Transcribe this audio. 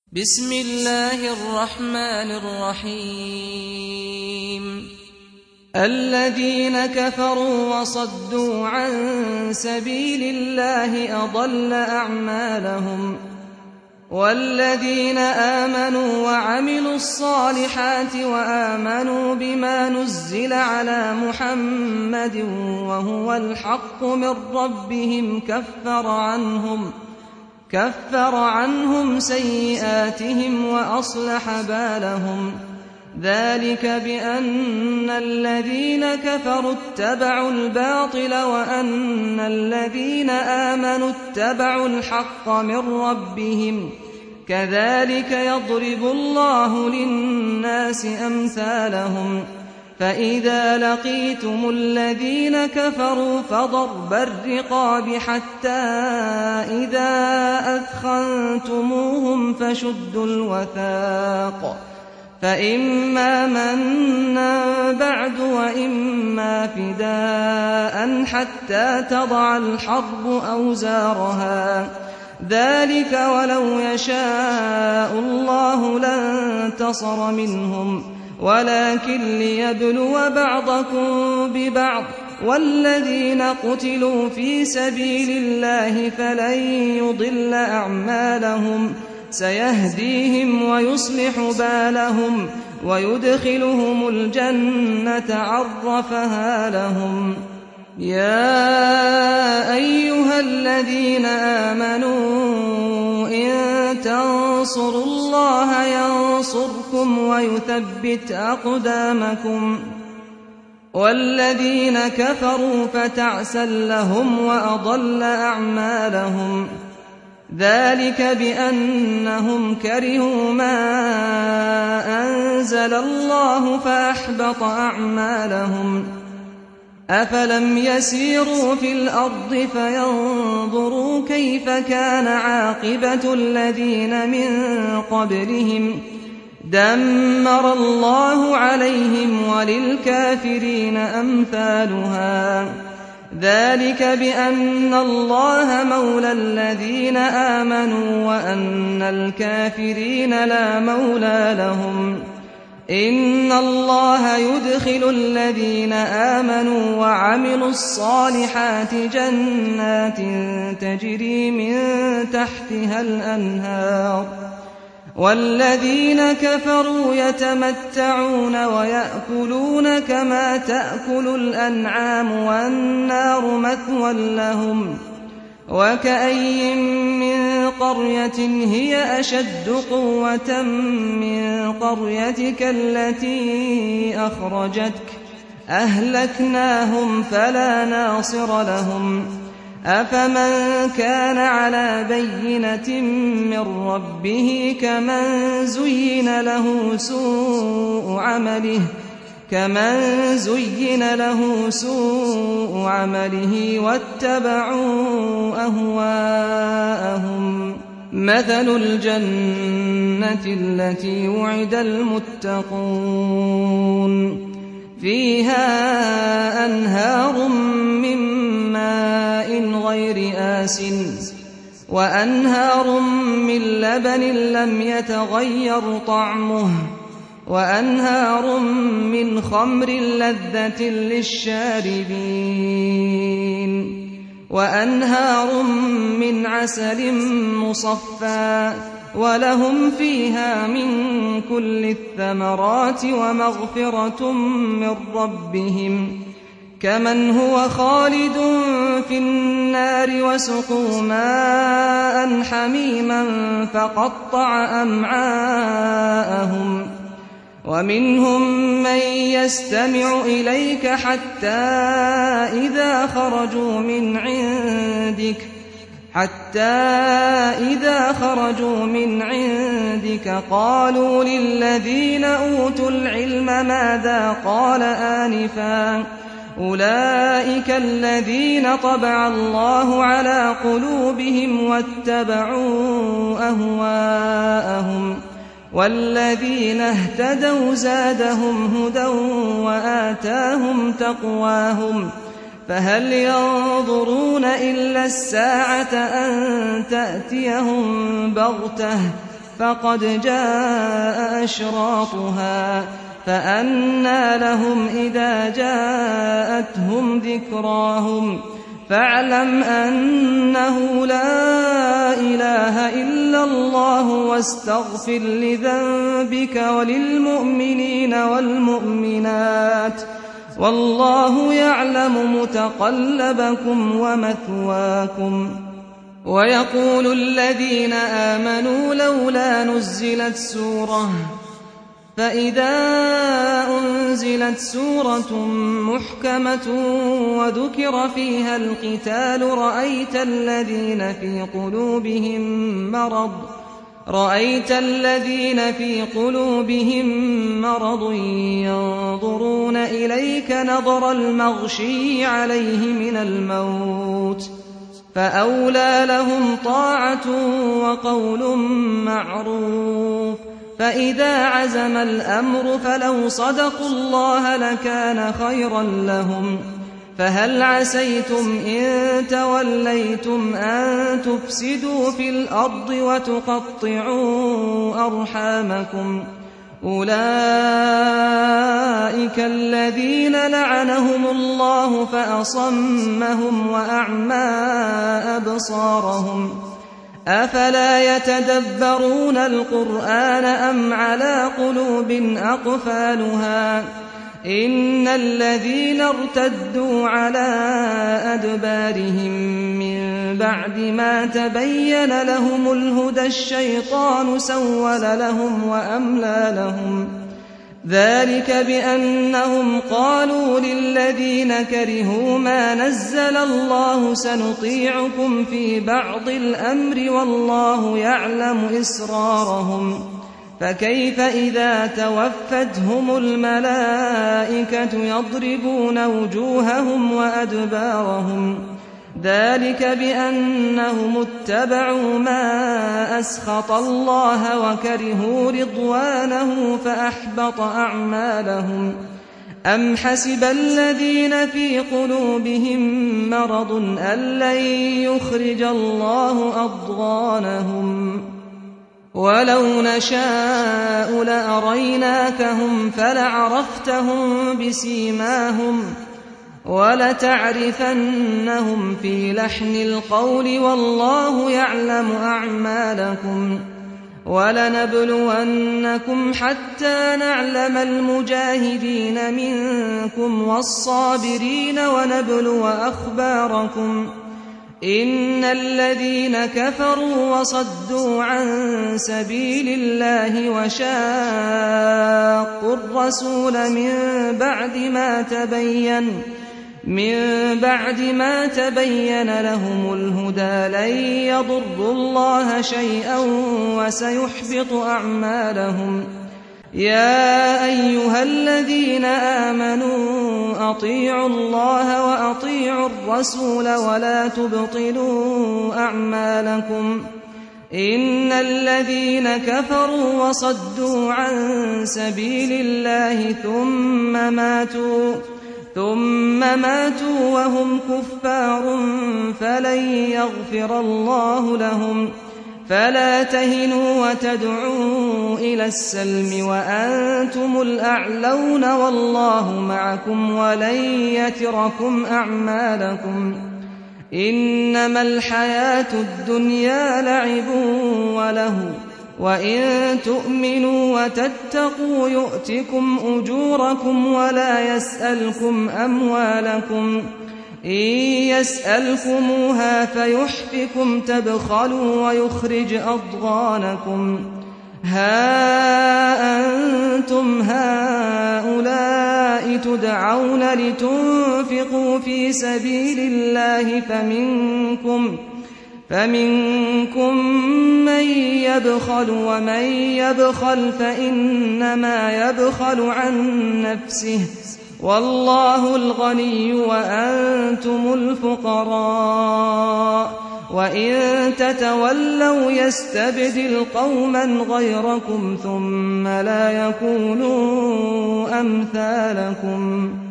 بسم الله الرحمن الرحيم الذين كفروا وصدوا عن سبيل الله أضل أعمالهم والذين آمنوا وعملوا الصالحات وآمنوا بما نزل على محمد وهو الحق من ربهم كفر عنهم سيئاتهم وأصلح بالهم ذلك بأن الذين كفروا اتبعوا الباطل وأن الذين آمنوا اتبعوا الحق من ربهم كذلك يضرب الله للناس أمثالهم فإذا لقيتم الذين كفروا فضرب الرقاب حتى إذا أثخنتموهم فشدوا الوثاق فإما منا بعد وإما فداء حتى تضع الحرب أوزارها ذلك ولو يشاء الله لانتصر منهم ولكن ليبلو بعضكم ببعض والذين قتلوا في سبيل الله فلن يضل أعمالهم سيهديهم ويصلح بالهم ويدخلهم الجنة عرفها لهم يا أيها الذين آمنوا إن تنصروا الله ينصركم ويثبت أقدامكم والذين كفروا فتعسا لهم وأضل أعمالهم ذلك بأنهم كرهوا ما أنزل الله فأحبط أعمالهم أفلم يسيروا في الأرض فينظروا كيف كان عاقبة الذين من قبلهم دمر الله عليهم وللكافرين أمثالها ذلك بأن الله مولى الذين آمنوا وأن الكافرين لا مولى لهم إن الله يدخل الذين آمنوا وعملوا الصالحات جنات تجري من تحتها الأنهار والذين كفروا يتمتعون ويأكلون كما تأكل الأنعام والنار مثوى لهم وكأي من قرية هي أشد قوة من قريتك التي أخرجتك أهلكناهم فلا ناصر لهم أفمن كان على بينة من ربه كمن زين له سوء عمله واتبعوا أهواءهم مثل الجنة التي وعد المتقون فيها أنهار من ماء غير آسن وأنهار من لبن لم يتغير طعمه وأنهار من خمر لذة للشاربين وأنهار من عسل مصفى ولهم فيها من كل الثمرات ومغفرة من ربهم كمن هو خالد في النار وسقوا ماء حميما فقطع أمعاءهم ومنهم من يستمع إليك حتى إذا خرجوا من عندك قالوا للذين أوتوا العلم ماذا قال آنفا أولئك الذين طبع الله على قلوبهم واتبعوا أهواءهم والذين اهتدوا زادهم هدى وآتاهم تقواهم فهل ينظرون إلا الساعة أن تأتيهم بغتة فقد جاء أشراطها فأنى لهم إذا جاءتهم ذكراهم فاعلم أنه لا إله إلا الله واستغفر لذنبك وللمؤمنين والمؤمنات والله يعلم متقلبكم ومثواكم. ويقول الذين آمنوا لولا نزلت سورة فإذا أنزلت سورة محكمة وذكر فيها القتال رأيت الذين في قلوبهم مرض ينظرون إليك نظر المغشي عليه من الموت فأولى لهم طاعة وقول معروف. فإذا عزم الأمر فلو صدقوا الله لكان خيرا لهم. فهل عسيتم إن توليتم أن تفسدوا في الأرض وتقطعوا أرحامكم أولئك الذين لعنهم الله فأصمهم وأعمى أبصارهم أفلا يتدبرون القرآن أم على قلوب أقفالها إن الذين ارتدوا على أدبارهم من بعد ما تبين لهم الهدى الشيطان سول لهم وأملى لهم ذلك بأنهم قالوا للذين كرهوا ما نزل الله سنطيعكم في بعض الأمر والله يعلم إسرارهم فكيف إذا توفتهم الملائكة يضربون وجوههم وأدبارهم ذلك بأنهم اتبعوا ما أسخط الله وكرهوا رضوانه فأحبط أعمالهم. أم حسب الذين في قلوبهم مرض أن لن يخرج الله أضغانهم ولو نشاء لأريناكهم فلعرفتهم بسيماهم ولتعرفنهم في لحن القول والله يعلم أعمالكم. ولنبلونكم حتى نعلم المجاهدين منكم والصابرين ونبلو أخباركم إن الذين كفروا وصدوا عن سبيل الله وشاقوا الرسول من بعد ما تبين لهم الهدى لن يضروا الله شيئا وسيحبط أعمالهم. يا أيها الذين آمنوا أطيعوا الله وأطيعوا الرسول ولا تبطلوا أعمالكم إن الذين كفروا وصدوا عن سبيل الله ثم ماتوا وهم كفار فلن يغفر الله لهم. فلا تهنوا وتدعوا إلى السلم وأنتم الأعلون والله معكم ولن يتركم أعمالكم. إنما الحياة الدنيا لعب وله وإن تؤمنوا وتتقوا يؤتكم أجوركم ولا يسألكم أموالكم إن يسألكموها فيحفكم تبخلوا ويخرج أضغانكم. ها أنتم هؤلاء تدعون لتنفقوا في سبيل الله فمنكم من يبخل ومن يبخل فإنما يبخل عن نفسه والله الغني وأنتم الفقراء وإن تتولوا يستبدل قوما غيركم ثم لا يكونوا أمثالكم.